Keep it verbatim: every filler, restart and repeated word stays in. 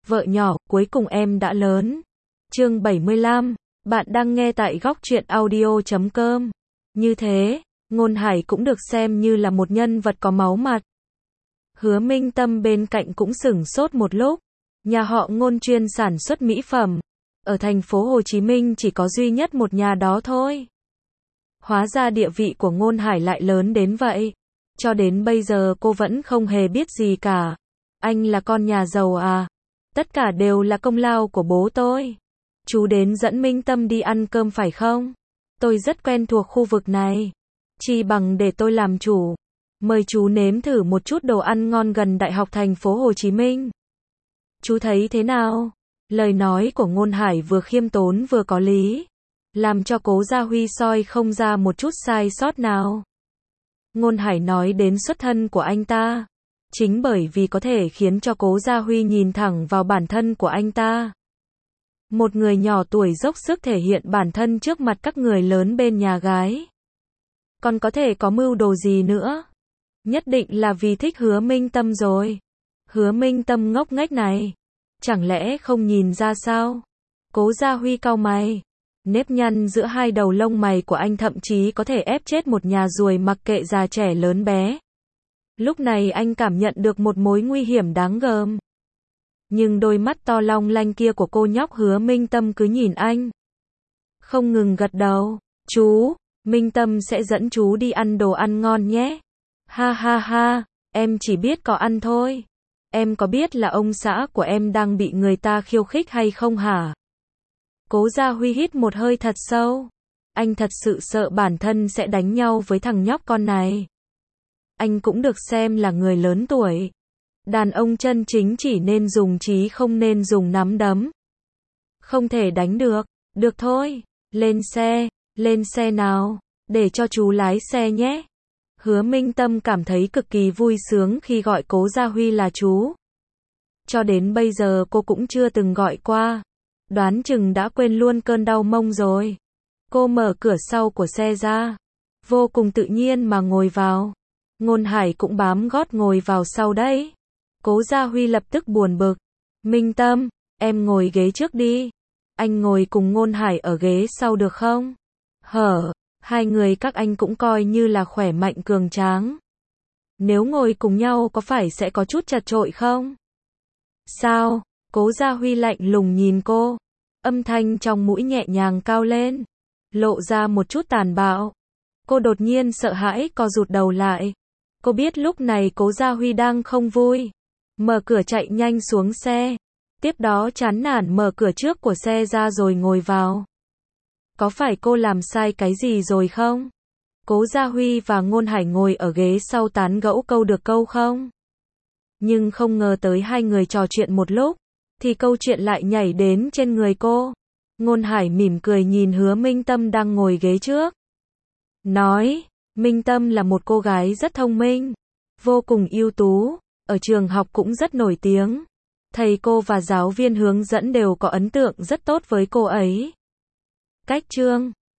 Vợ nhỏ, cuối cùng em đã lớn. Chương bảy mươi lăm, bạn đang nghe tại góc truyện audio chấm com. Như thế, Ngôn Hải cũng được xem như là một nhân vật có máu mặt. Hứa Minh Tâm bên cạnh cũng sửng sốt một lúc. Nhà họ Ngôn chuyên sản xuất mỹ phẩm. Ở thành phố Hồ Chí Minh chỉ có duy nhất một nhà đó thôi. Hóa ra địa vị của Ngôn Hải lại lớn đến vậy. Cho đến bây giờ cô vẫn không hề biết gì cả. Anh là con nhà giàu à? Tất cả đều là công lao của bố tôi. Chú đến dẫn Minh Tâm đi ăn cơm phải không? Tôi rất quen thuộc khu vực này. Chi bằng để tôi làm chủ. Mời chú nếm thử một chút đồ ăn ngon gần Đại học thành phố Hồ Chí Minh. Chú thấy thế nào? Lời nói của Ngôn Hải vừa khiêm tốn vừa có lý. Làm cho Cố Gia Huy soi không ra một chút sai sót nào. Ngôn Hải nói đến xuất thân của anh ta. Chính bởi vì có thể khiến cho Cố Gia Huy nhìn thẳng vào bản thân của anh ta. Một người nhỏ tuổi dốc sức thể hiện bản thân trước mặt các người lớn bên nhà gái. Còn có thể có mưu đồ gì nữa? Nhất định là vì thích Hứa Minh Tâm rồi. Hứa Minh Tâm ngốc nghếch này. Chẳng lẽ không nhìn ra sao? Cố Gia Huy cau mày. Nếp nhăn giữa hai đầu lông mày của anh thậm chí có thể ép chết một nhà ruồi mặc kệ già trẻ lớn bé. Lúc này anh cảm nhận được một mối nguy hiểm đáng gờm. Nhưng đôi mắt to long lanh kia của cô nhóc Hứa Minh Tâm cứ nhìn anh. Không ngừng gật đầu. Chú, Minh Tâm sẽ dẫn chú đi ăn đồ ăn ngon nhé. Ha ha ha, em chỉ biết có ăn thôi. Em có biết là ông xã của em đang bị người ta khiêu khích hay không hả? Cố Gia Huy hít một hơi thật sâu. Anh thật sự sợ bản thân sẽ đánh nhau với thằng nhóc con này. Anh cũng được xem là người lớn tuổi. Đàn ông chân chính chỉ nên dùng trí không nên dùng nắm đấm. Không thể đánh được. Được thôi. Lên xe. Lên xe nào. Để cho chú lái xe nhé. Hứa Minh Tâm cảm thấy cực kỳ vui sướng khi gọi Cố Gia Huy là chú. Cho đến bây giờ cô cũng chưa từng gọi qua. Đoán chừng đã quên luôn cơn đau mông rồi. Cô mở cửa sau của xe ra. Vô cùng tự nhiên mà ngồi vào. Ngôn Hải cũng bám gót ngồi vào sau đấy. Cố Gia Huy lập tức buồn bực. Minh Tâm, em ngồi ghế trước đi. Anh ngồi cùng Ngôn Hải ở ghế sau được không? Hở, hai người các anh cũng coi như là khỏe mạnh cường tráng. Nếu ngồi cùng nhau có phải sẽ có chút chật chội không? Sao? Cố Gia Huy lạnh lùng nhìn cô. Âm thanh trong mũi nhẹ nhàng cao lên. Lộ ra một chút tàn bạo. Cô đột nhiên sợ hãi co rụt đầu lại. Cô biết lúc này Cố Gia Huy đang không vui. Mở cửa chạy nhanh xuống xe. Tiếp đó chán nản mở cửa trước của xe ra rồi ngồi vào. Có phải cô làm sai cái gì rồi không? Cố Gia Huy và Ngôn Hải ngồi ở ghế sau tán gẫu câu được câu không? Nhưng không ngờ tới hai người trò chuyện một lúc, thì câu chuyện lại nhảy đến trên người cô. Ngôn Hải mỉm cười nhìn Hứa Minh Tâm đang ngồi ghế trước. Nói, Minh Tâm là một cô gái rất thông minh, vô cùng ưu tú, ở trường học cũng rất nổi tiếng. Thầy cô và giáo viên hướng dẫn đều có ấn tượng rất tốt với cô ấy. Cách chương